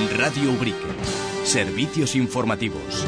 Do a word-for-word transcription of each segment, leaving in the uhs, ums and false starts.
Radio Ubrique. Servicios informativos.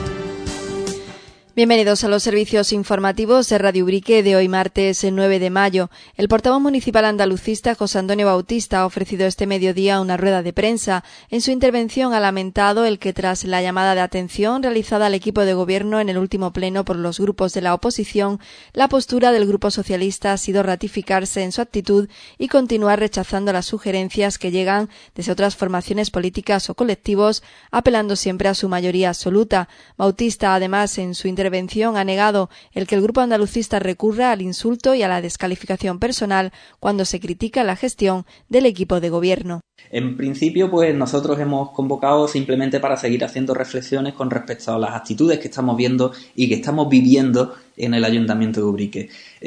Bienvenidos a los servicios informativos de Radio Ubrique de hoy martes nueve de mayo. El portavoz municipal andalucista José Antonio Bautista ha ofrecido este mediodía una rueda de prensa. En su intervención ha lamentado el que tras la llamada de atención realizada al equipo de gobierno en el último pleno por los grupos de la oposición, la postura del Grupo Socialista ha sido ratificarse en su actitud y continuar rechazando las sugerencias que llegan desde otras formaciones políticas o colectivos, apelando siempre a su mayoría absoluta. Bautista, además, en su intervención intervención ha negado el que el grupo andalucista recurra al insulto y a la descalificación personal cuando se critica la gestión del equipo de gobierno. En principio, pues nosotros hemos convocado simplemente para seguir haciendo reflexiones con respecto a las actitudes que estamos viendo y que estamos viviendo en el Ayuntamiento de Ubrique.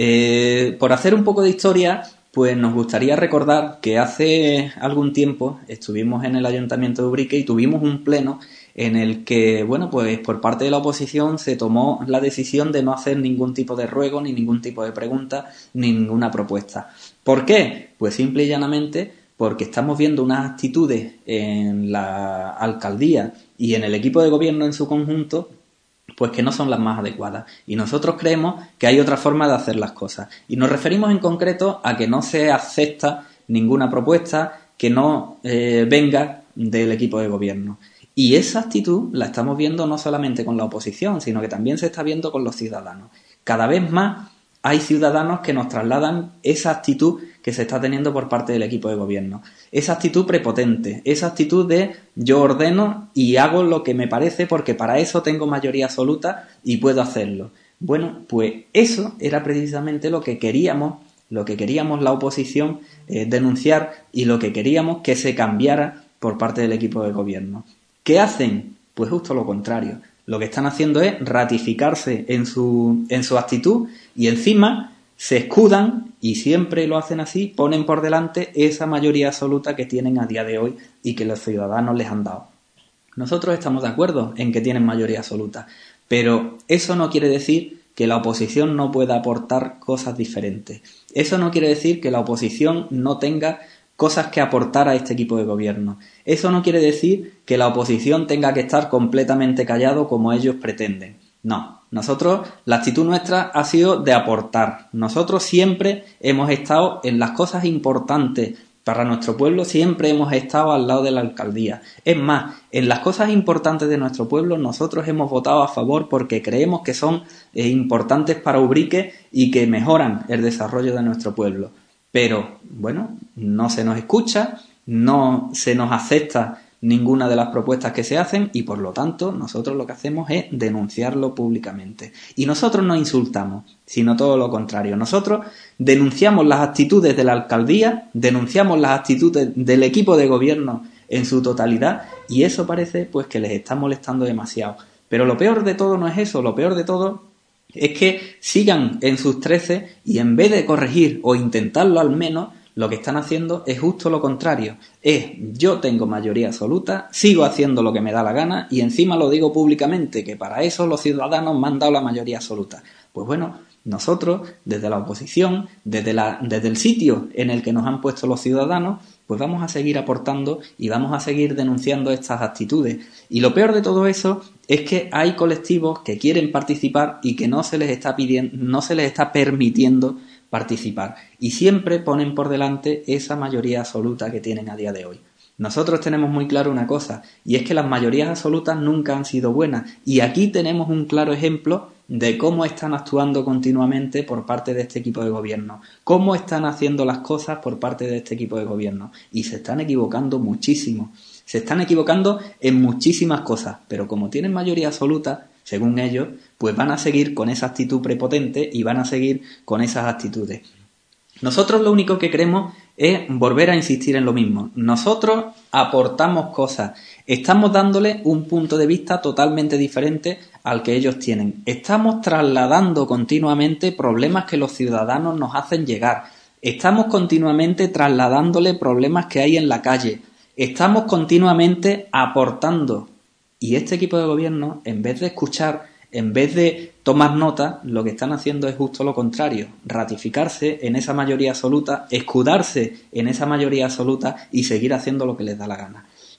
Eh, por hacer un poco de historia, pues nos gustaría recordar que hace algún tiempo estuvimos en el Ayuntamiento de Ubrique y tuvimos un pleno en el que, bueno, pues por parte de la oposición se tomó la decisión de no hacer ningún tipo de ruego, ni ningún tipo de pregunta, ni ninguna propuesta. ¿Por qué? Pues simple y llanamente porque estamos viendo unas actitudes en la alcaldía y en el equipo de gobierno en su conjunto, pues que no son las más adecuadas. Y nosotros creemos que hay otra forma de hacer las cosas. Y nos referimos en concreto a que no se acepta ninguna propuesta que no eh, venga del equipo de gobierno. Y esa actitud la estamos viendo no solamente con la oposición, sino que también se está viendo con los ciudadanos. Cada vez más hay ciudadanos que nos trasladan esa actitud que se está teniendo por parte del equipo de gobierno. Esa actitud prepotente, esa actitud de yo ordeno y hago lo que me parece porque para eso tengo mayoría absoluta y puedo hacerlo. Bueno, pues eso era precisamente lo que queríamos, lo que queríamos la oposición eh, denunciar y lo que queríamos que se cambiara por parte del equipo de gobierno. ¿Qué hacen? Pues justo lo contrario. Lo que están haciendo es ratificarse en su, en su actitud y encima se escudan, y siempre lo hacen así, ponen por delante esa mayoría absoluta que tienen a día de hoy y que los ciudadanos les han dado. Nosotros estamos de acuerdo en que tienen mayoría absoluta, pero eso no quiere decir que la oposición no pueda aportar cosas diferentes. Eso no quiere decir que la oposición no tenga cosas que aportar a este equipo de gobierno. Eso no quiere decir que la oposición tenga que estar completamente callado como ellos pretenden. No, nosotros, la actitud nuestra ha sido de aportar. Nosotros siempre hemos estado en las cosas importantes para nuestro pueblo, siempre hemos estado al lado de la alcaldía. Es más, en las cosas importantes de nuestro pueblo nosotros hemos votado a favor porque creemos que son eh, importantes para Ubrique y que mejoran el desarrollo de nuestro pueblo. Pero, bueno, no se nos escucha, no se nos acepta ninguna de las propuestas que se hacen y, por lo tanto, nosotros lo que hacemos es denunciarlo públicamente. Y nosotros no insultamos, sino todo lo contrario. Nosotros denunciamos las actitudes de la alcaldía, denunciamos las actitudes del equipo de gobierno en su totalidad y eso parece pues que les está molestando demasiado. Pero lo peor de todo no es eso, lo peor de todo es que sigan en sus trece y en vez de corregir o intentarlo al menos, lo que están haciendo es justo lo contrario. Es yo tengo mayoría absoluta, sigo haciendo lo que me da la gana y encima lo digo públicamente, que para eso los ciudadanos me han dado la mayoría absoluta. Pues bueno, nosotros desde la oposición, desde, la, desde el sitio en el que nos han puesto los ciudadanos, pues vamos a seguir aportando y vamos a seguir denunciando estas actitudes. Y lo peor de todo eso es que hay colectivos que quieren participar y que no se les está pidiendo, no se les está permitiendo participar. Y siempre ponen por delante esa mayoría absoluta que tienen a día de hoy. Nosotros tenemos muy claro una cosa, y es que las mayorías absolutas nunca han sido buenas. Y aquí tenemos un claro ejemplo de cómo están actuando continuamente por parte de este equipo de gobierno, cómo están haciendo las cosas por parte de este equipo de gobierno. Y se están equivocando muchísimo. Se están equivocando en muchísimas cosas, pero como tienen mayoría absoluta, según ellos, pues van a seguir con esa actitud prepotente y van a seguir con esas actitudes. Nosotros lo único que queremos es volver a insistir en lo mismo. Nosotros aportamos cosas, estamos dándole un punto de vista totalmente diferente al que ellos tienen. Estamos trasladando continuamente problemas que los ciudadanos nos hacen llegar. Estamos continuamente trasladándole problemas que hay en la calle. Estamos continuamente aportando. Y este equipo de gobierno, en vez de escuchar, en vez de tomar nota, lo que están haciendo es justo lo contrario, ratificarse en esa mayoría absoluta, escudarse en esa mayoría absoluta y seguir haciendo lo que les da la gana.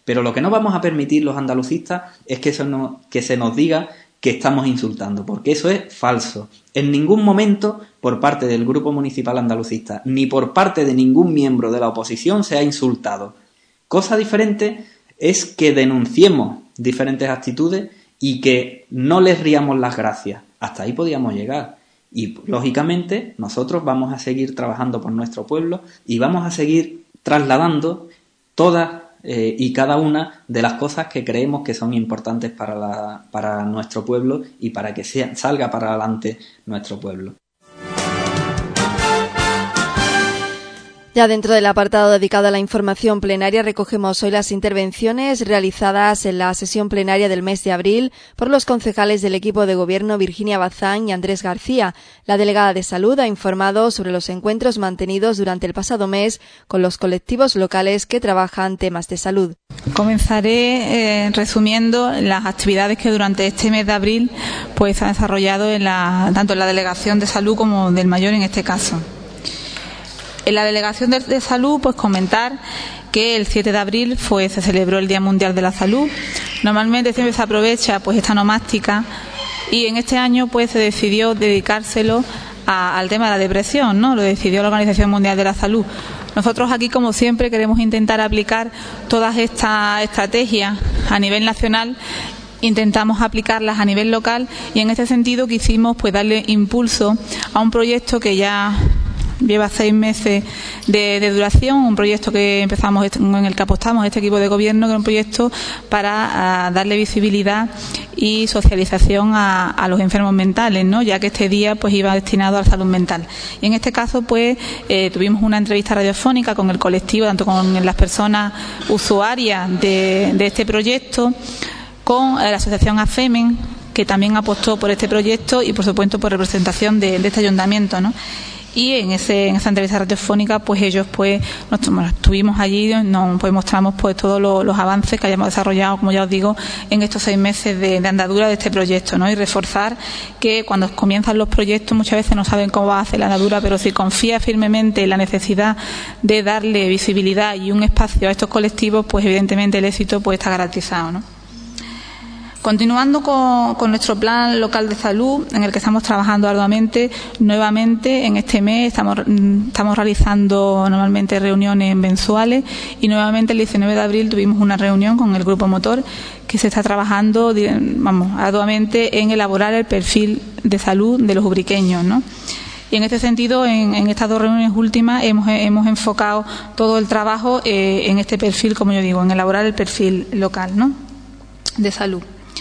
Pero lo que no vamos a permitir los andalucistas es que, eso no, que se nos diga que estamos insultando, porque eso es falso. En ningún momento, por parte del Grupo Municipal Andalucista, ni por parte de ningún miembro de la oposición se ha insultado. Cosa diferente es que denunciemos diferentes actitudes y que no les riamos las gracias. Hasta ahí podíamos llegar. Y, lógicamente, nosotros vamos a seguir trabajando por nuestro pueblo y vamos a seguir trasladando todas eh, y cada una de las cosas que creemos que son importantes para, la, para nuestro pueblo y para que sea, salga para adelante nuestro pueblo. Ya dentro del apartado dedicado a la información plenaria recogemos hoy las intervenciones realizadas en la sesión plenaria del mes de abril por los concejales del equipo de gobierno Virginia Bazán y Andrés García. La delegada de Salud ha informado sobre los encuentros mantenidos durante el pasado mes con los colectivos locales que trabajan temas de salud. Comenzaré eh, resumiendo las actividades que durante este mes de abril pues se han desarrollado en la, tanto en la Delegación de Salud como del Mayor en este caso. En la Delegación de, de Salud, pues comentar que el siete de abril fue, se celebró el Día Mundial de la Salud. Normalmente siempre se aprovecha pues esta nomástica y en este año pues se decidió dedicárselo a, al tema de la depresión, ¿no? Lo decidió la Organización Mundial de la Salud. Nosotros aquí, como siempre, queremos intentar aplicar todas estas estrategias a nivel nacional. Intentamos aplicarlas a nivel local y en este sentido quisimos pues darle impulso a un proyecto que ya lleva seis meses de, de duración, un proyecto que empezamos en el que apostamos este equipo de gobierno, que es un proyecto para a, darle visibilidad y socialización a, a los enfermos mentales, ¿no? Ya que este día pues iba destinado a la salud mental. Y en este caso pues eh, tuvimos una entrevista radiofónica con el colectivo, tanto con las personas usuarias de, de este proyecto, con eh, la asociación AFEMEN, que también apostó por este proyecto y por supuesto por representación de, de este ayuntamiento, ¿no? Y en ese en esa entrevista radiofónica pues ellos pues nos, bueno, estuvimos allí, nos pues mostramos pues todos los, los avances que hayamos desarrollado, como ya os digo, en estos seis meses de, de andadura de este proyecto, ¿no? Y reforzar que cuando comienzan los proyectos muchas veces no saben cómo va a hacer la andadura, pero si confía firmemente en la necesidad de darle visibilidad y un espacio a estos colectivos, pues evidentemente el éxito pues está garantizado, ¿no? Continuando con, con nuestro plan local de salud, en el que estamos trabajando arduamente, nuevamente en este mes estamos, estamos realizando normalmente reuniones mensuales y nuevamente el diecinueve de abril tuvimos una reunión con el Grupo Motor que se está trabajando, vamos, arduamente en elaborar el perfil de salud de los ubriqueños, ¿no? Y en este sentido, en, en estas dos reuniones últimas, hemos, hemos enfocado todo el trabajo eh, en este perfil, como yo digo, en elaborar el perfil local, ¿no?, de salud.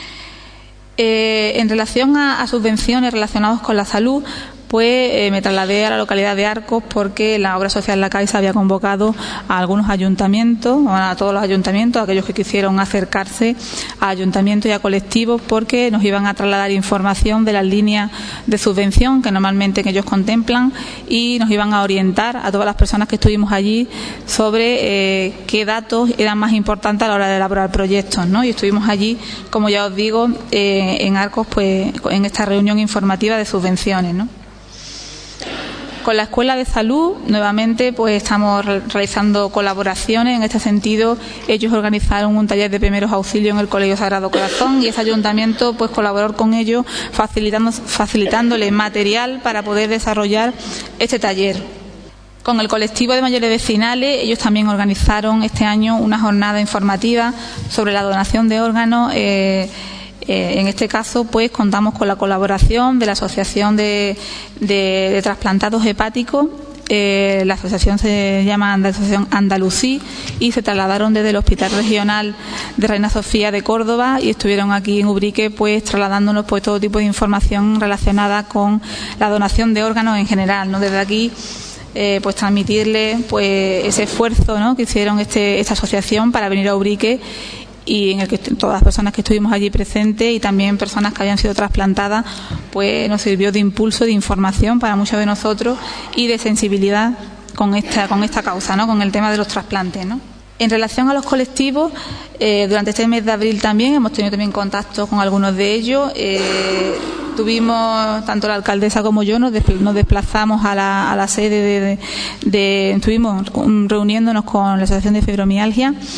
Eh, en relación a, a subvenciones relacionadas con la salud, pues eh, me trasladé a la localidad de Arcos porque la obra social La Caixa había convocado a algunos ayuntamientos, a todos los ayuntamientos, a aquellos que quisieron acercarse a ayuntamientos y a colectivos, porque nos iban a trasladar información de las líneas de subvención que normalmente ellos contemplan y nos iban a orientar a todas las personas que estuvimos allí sobre eh, qué datos eran más importantes a la hora de elaborar proyectos, ¿no? Y estuvimos allí, como ya os digo, eh, en Arcos, pues en esta reunión informativa de subvenciones, ¿no? Con la Escuela de Salud, nuevamente, pues estamos realizando colaboraciones. En este sentido, ellos organizaron un taller de primeros auxilios en el Colegio Sagrado Corazón y ese ayuntamiento pues colaboró con ellos facilitando, facilitándole material para poder desarrollar este taller. Con el colectivo de mayores vecinales, ellos también organizaron este año una jornada informativa sobre la donación de órganos. Eh, Eh, en este caso, pues contamos con la colaboración de la Asociación de, de, de Trasplantados Hepáticos. Eh, la asociación se llama Asociación Andalusí y se trasladaron desde el Hospital Regional de Reina Sofía de Córdoba y estuvieron aquí en Ubrique pues trasladándonos pues todo tipo de información relacionada con la donación de órganos en general, ¿no? Desde aquí eh, pues transmitirle pues ese esfuerzo, ¿no?, que hicieron este, esta asociación para venir a Ubrique, y en el que todas las personas que estuvimos allí presentes y también personas que habían sido trasplantadas, pues nos sirvió de impulso, de información para muchos de nosotros y de sensibilidad con esta con esta causa, ¿no?, con el tema de los trasplantes, ¿no? En relación a los colectivos, eh, durante este mes de abril también hemos tenido también contacto con algunos de ellos. Eh, tuvimos, tanto la alcaldesa como yo, nos, despl- nos desplazamos a la, a la sede de, de, de estuvimos reuniéndonos con la Asociación de Fibromialgia.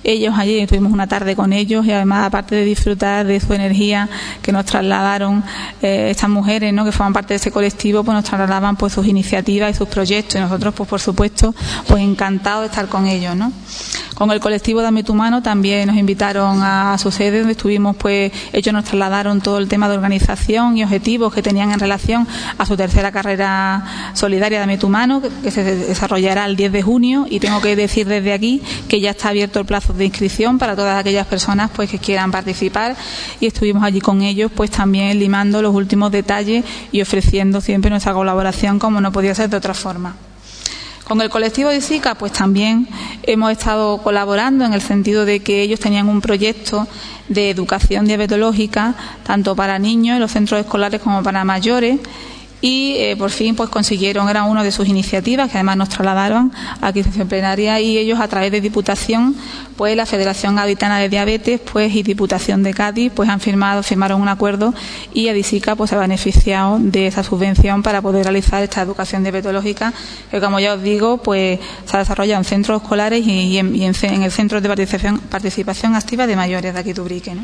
ellos allí, tuvimos una tarde con ellos y además, aparte de disfrutar de su energía que nos trasladaron eh, estas mujeres, ¿no?, que forman parte de ese colectivo, pues nos trasladaban pues sus iniciativas y sus proyectos, y nosotros pues por supuesto pues encantados de estar con ellos, ¿no? Con el colectivo Dame tu mano también nos invitaron a su sede, donde estuvimos, pues ellos nos trasladaron todo el tema de organización y objetivos que tenían en relación a su tercera carrera solidaria Dame tu mano, que, que se desarrollará el diez de junio, y tengo que decir desde aquí que ya está abierto el plazo de inscripción para todas aquellas personas pues que quieran participar, y estuvimos allí con ellos pues también limando los últimos detalles y ofreciendo siempre nuestra colaboración, como no podía ser de otra forma. Con el colectivo de SICA pues también hemos estado colaborando en el sentido de que ellos tenían un proyecto de educación diabetológica tanto para niños en los centros escolares como para mayores, y eh, por fin pues consiguieron, era una de sus iniciativas que además nos trasladaron aquí en sesión plenaria, y ellos a través de Diputación, pues la Federación Gaditana de Diabetes pues y Diputación de Cádiz pues han firmado firmaron un acuerdo, y Adisica pues se ha beneficiado de esa subvención para poder realizar esta educación diabetológica, que como ya os digo pues se ha desarrollado en centros escolares y, y, en, y en, en el Centro de Participación, participación Activa de Mayores de aquí de Ubrique, ¿no?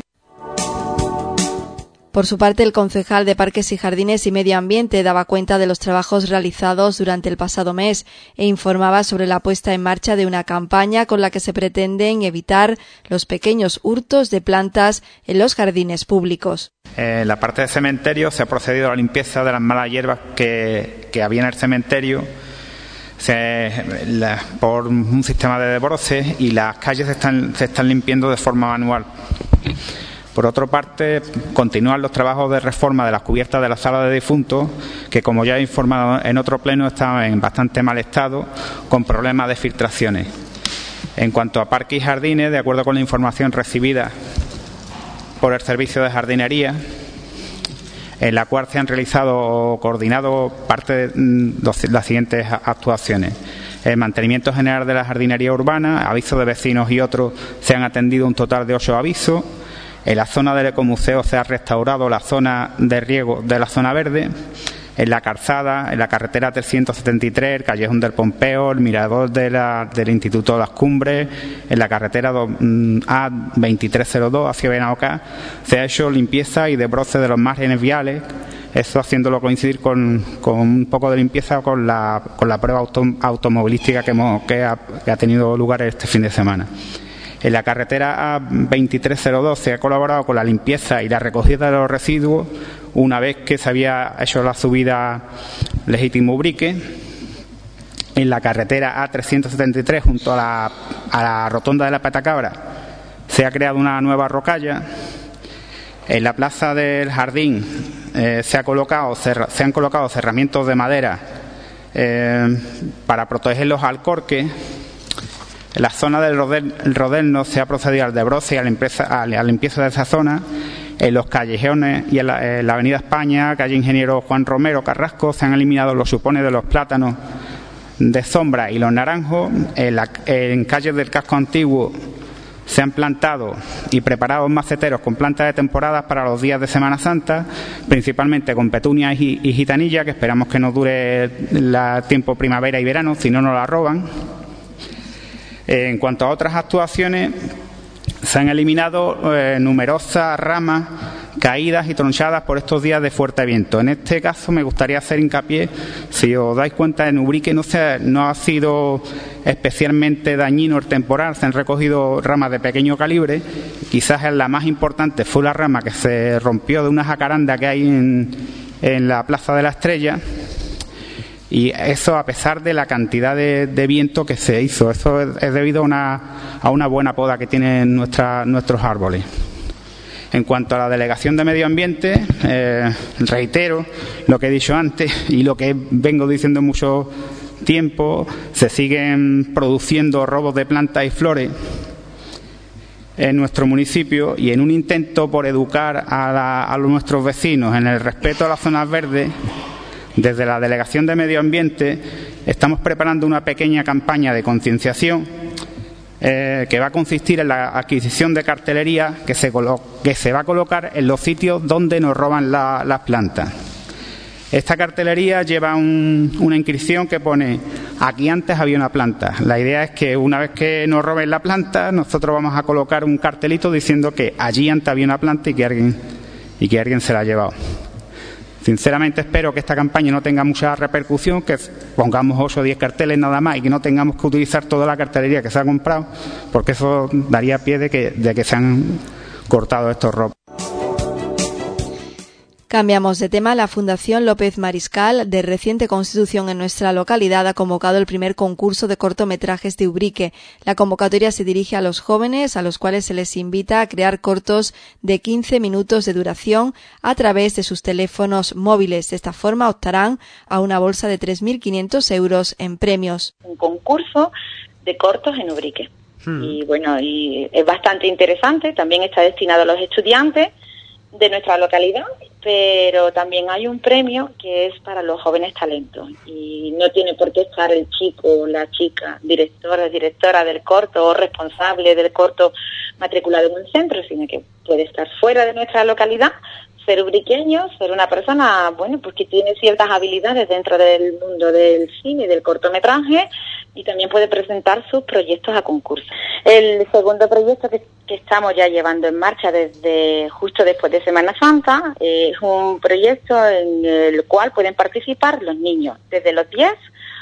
Por su parte, el concejal de Parques y Jardines y Medio Ambiente daba cuenta de los trabajos realizados durante el pasado mes e informaba sobre la puesta en marcha de una campaña con la que se pretenden evitar los pequeños hurtos de plantas en los jardines públicos. En la parte de cementerio se ha procedido a la limpieza de las malas hierbas que, que había en el cementerio se, la, por un sistema de desbroces, y las calles se están, se están limpiando de forma manual. Por otra parte, continúan los trabajos de reforma de las cubiertas de la sala de difuntos, que como ya he informado en otro pleno, están en bastante mal estado, con problemas de filtraciones. En cuanto a parques y jardines, de acuerdo con la información recibida por el servicio de jardinería, en la cual se han realizado o coordinado parte de las siguientes actuaciones. El mantenimiento general de la jardinería urbana, avisos de vecinos y otros, se han atendido un total de ocho avisos. En la zona del ecomuseo se ha restaurado la zona de riego de la zona verde. En la calzada, en la carretera trescientos setenta y tres, el callejón del Pompeo, el mirador de la, del Instituto de las Cumbres, en la carretera A veintitrés cero dos hacia Benaocá, se ha hecho limpieza y desbroce de los márgenes viales, eso haciéndolo coincidir con, con un poco de limpieza con la, con la prueba auto, automovilística que, hemos, que, ha, que ha tenido lugar este fin de semana. En la carretera A veintitrés cero dos se ha colaborado con la limpieza y la recogida de los residuos una vez que se había hecho la subida Legítimo Ubrique. En la carretera A trescientos setenta y tres, junto a la, a la rotonda de la Patacabra, se ha creado una nueva rocalla. En la plaza del Jardín eh, se, ha colocado, se han colocado cerramientos de madera eh, para proteger los alcorques. En la zona del Rodelno se ha procedido al desbroce y a la limpieza, a la limpieza de esa zona. En los callejones y en la, en la avenida España, calle Ingeniero Juan Romero Carrasco, se han eliminado los chupones de los plátanos de sombra y los naranjos. En, la, en calles del casco antiguo se han plantado y preparado maceteros con plantas de temporada para los días de Semana Santa, principalmente con petunias y, y gitanilla, que esperamos que nos dure el tiempo primavera y verano, si no nos la roban. En cuanto a otras actuaciones, se han eliminado eh, numerosas ramas caídas y tronchadas por estos días de fuerte viento. En este caso me gustaría hacer hincapié, si os dais cuenta, en Ubrique no, se, no ha sido especialmente dañino el temporal, se han recogido ramas de pequeño calibre. Quizás la más importante fue la rama que se rompió de una jacaranda que hay en, en la Plaza de la Estrella. Y eso a pesar de la cantidad de, de viento que se hizo. Eso es, es debido a una, a una buena poda que tienen nuestra, nuestros árboles. En cuanto a la Delegación de Medio Ambiente, eh, reitero lo que he dicho antes y lo que vengo diciendo mucho tiempo. Se siguen produciendo robos de plantas y flores en nuestro municipio, y en un intento por educar a, la, a nuestros vecinos en el respeto a las zonas verdes, desde la Delegación de Medio Ambiente estamos preparando una pequeña campaña de concienciación eh, que va a consistir en la adquisición de cartelería que se, que se va a colocar en los sitios donde nos roban la, las plantas. Esta cartelería lleva un, una inscripción que pone: aquí antes había una planta. La idea es que una vez que nos roben la planta, nosotros vamos a colocar un cartelito diciendo que allí antes había una planta y que alguien, y que alguien se la ha llevado. Sinceramente espero que esta campaña no tenga mucha repercusión, que pongamos ocho o diez carteles nada más y que no tengamos que utilizar toda la cartelería que se ha comprado, porque eso daría pie de que, de que se han cortado estos robos. Cambiamos de tema. La Fundación López Mariscal, de reciente constitución en nuestra localidad, ha convocado el primer concurso de cortometrajes de Ubrique. La convocatoria se dirige a los jóvenes, a los cuales se les invita a crear cortos de quince minutos de duración a través de sus teléfonos móviles. De esta forma optarán a una bolsa de tres mil quinientos euros en premios. Un concurso de cortos en Ubrique. Hmm. Y bueno, y es bastante interesante. También está destinado a los estudiantes de nuestra localidad, pero también hay un premio que es para los jóvenes talentos y no tiene por qué estar el chico o la chica, directora, directora del corto o responsable del corto matriculado en un centro, sino que puede estar fuera de nuestra localidad, ser ubriqueño, ser una persona, bueno, pues que tiene ciertas habilidades dentro del mundo del cine, del cortometraje, y también puede presentar sus proyectos a concurso. El segundo proyecto que, que estamos ya llevando en marcha desde justo después de Semana Santa eh, es un proyecto en el cual pueden participar los niños desde los diez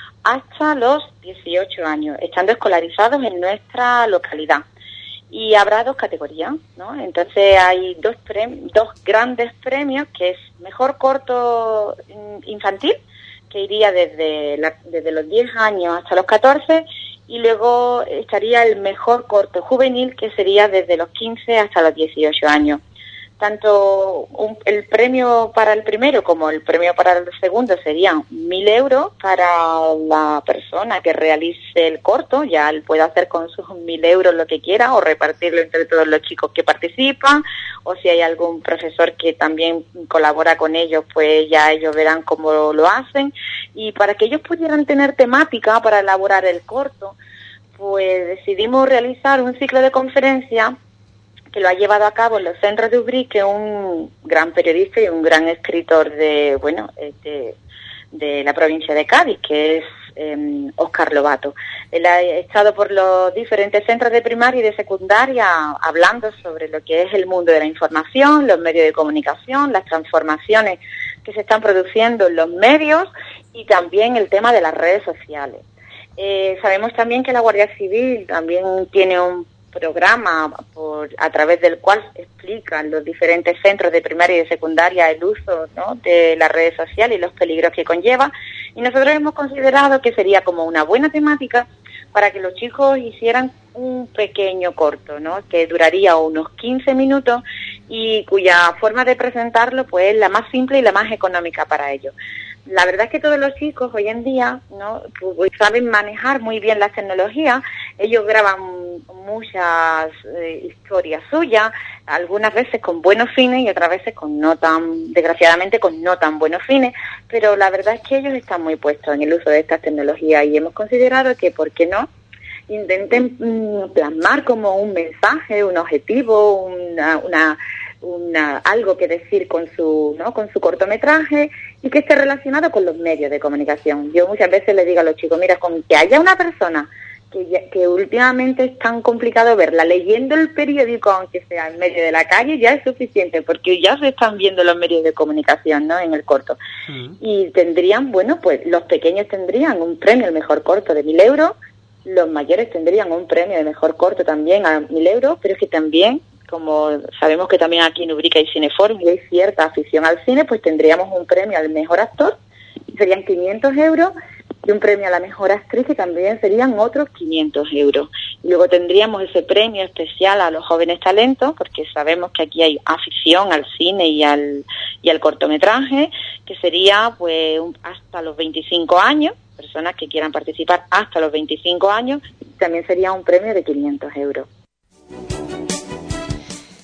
hasta los dieciocho años, estando escolarizados en nuestra localidad. Y habrá dos categorías, ¿no? Entonces hay dos premi- dos grandes premios, que es mejor corto infantil, que iría desde, la, desde los diez años hasta los catorce, y luego estaría el mejor corto juvenil, que sería desde los quince hasta los dieciocho años. Tanto un, el premio para el primero como el premio para el segundo serían mil euros para la persona que realice el corto. Ya él puede hacer con sus mil euros lo que quiera o repartirlo entre todos los chicos que participan, o si hay algún profesor que también colabora con ellos, pues ya ellos verán cómo lo hacen. Y para que ellos pudieran tener temática para elaborar el corto, pues decidimos realizar un ciclo de conferencias que lo ha llevado a cabo en los centros de Ubrique un gran periodista y un gran escritor de, bueno, de, de la provincia de Cádiz, que es eh, Óscar Lobato. Él ha estado por los diferentes centros de primaria y de secundaria hablando sobre lo que es el mundo de la información, los medios de comunicación, las transformaciones que se están produciendo en los medios y también el tema de las redes sociales. Eh, sabemos también que la Guardia Civil también tiene un programa por a través del cual explican los diferentes centros de primaria y de secundaria el uso, ¿no?, de las redes sociales y los peligros que conlleva, y nosotros hemos considerado que sería como una buena temática para que los chicos hicieran un pequeño corto, ¿no?, que duraría unos quince minutos y cuya forma de presentarlo pues es la más simple y la más económica para ellos. La verdad es que todos los chicos hoy en día, ¿no?, pues saben manejar muy bien las tecnologías. Ellos graban muchas eh, historias suyas, algunas veces con buenos fines y otras veces con no tan, desgraciadamente con no tan buenos fines, pero la verdad es que ellos están muy puestos en el uso de estas tecnologías y hemos considerado que, ¿por qué no?, intenten mm, plasmar como un mensaje, un objetivo, una, una Una, algo que decir con su, ¿no?, con su cortometraje y que esté relacionado con los medios de comunicación. Yo muchas veces les digo a los chicos, mira, con que haya una persona que, ya, que últimamente es tan complicado verla leyendo el periódico, aunque sea en medio de la calle, ya es suficiente, porque ya se están viendo los medios de comunicación, ¿no?, en el corto. Uh-huh. Y tendrían, bueno, pues los pequeños tendrían un premio al mejor corto de mil euros, los mayores tendrían un premio de mejor corto también a mil euros, pero es que también, como sabemos que también aquí en Ubrique hay Cineforum y hay cierta afición al cine, pues tendríamos un premio al mejor actor, serían quinientos euros, y un premio a la mejor actriz, que también serían otros quinientos euros. Y luego tendríamos ese premio especial a los jóvenes talentos, porque sabemos que aquí hay afición al cine y al y al cortometraje, que sería pues hasta los veinticinco años, personas que quieran participar hasta los veinticinco años, también sería un premio de quinientos euros.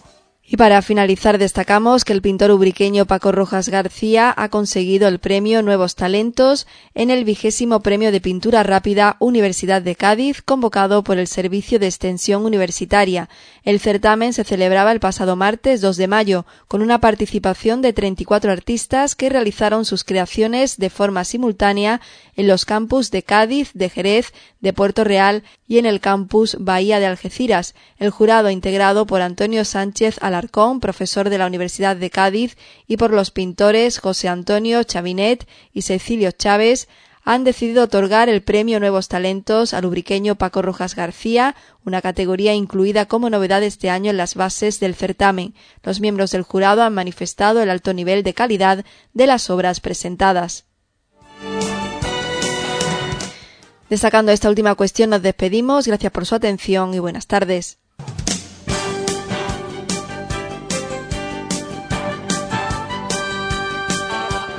Y para finalizar destacamos que el pintor ubriqueño Paco Rojas García ha conseguido el premio Nuevos Talentos en el vigésimo premio de pintura rápida Universidad de Cádiz, convocado por el Servicio de Extensión Universitaria. El certamen se celebraba el pasado martes dos de mayo, con una participación de treinta y cuatro artistas que realizaron sus creaciones de forma simultánea en los campus de Cádiz, de Jerez, de Puerto Real y en el campus Bahía de Algeciras. El jurado, integrado por Antonio Sánchez Alarcón, profesor de la Universidad de Cádiz, y por los pintores José Antonio Chavinet y Cecilio Chávez, han decidido otorgar el premio Nuevos Talentos al ubriqueño Paco Rojas García, una categoría incluida como novedad este año en las bases del certamen. Los miembros del jurado han manifestado el alto nivel de calidad de las obras presentadas. Destacando esta última cuestión, nos despedimos. Gracias por su atención y buenas tardes.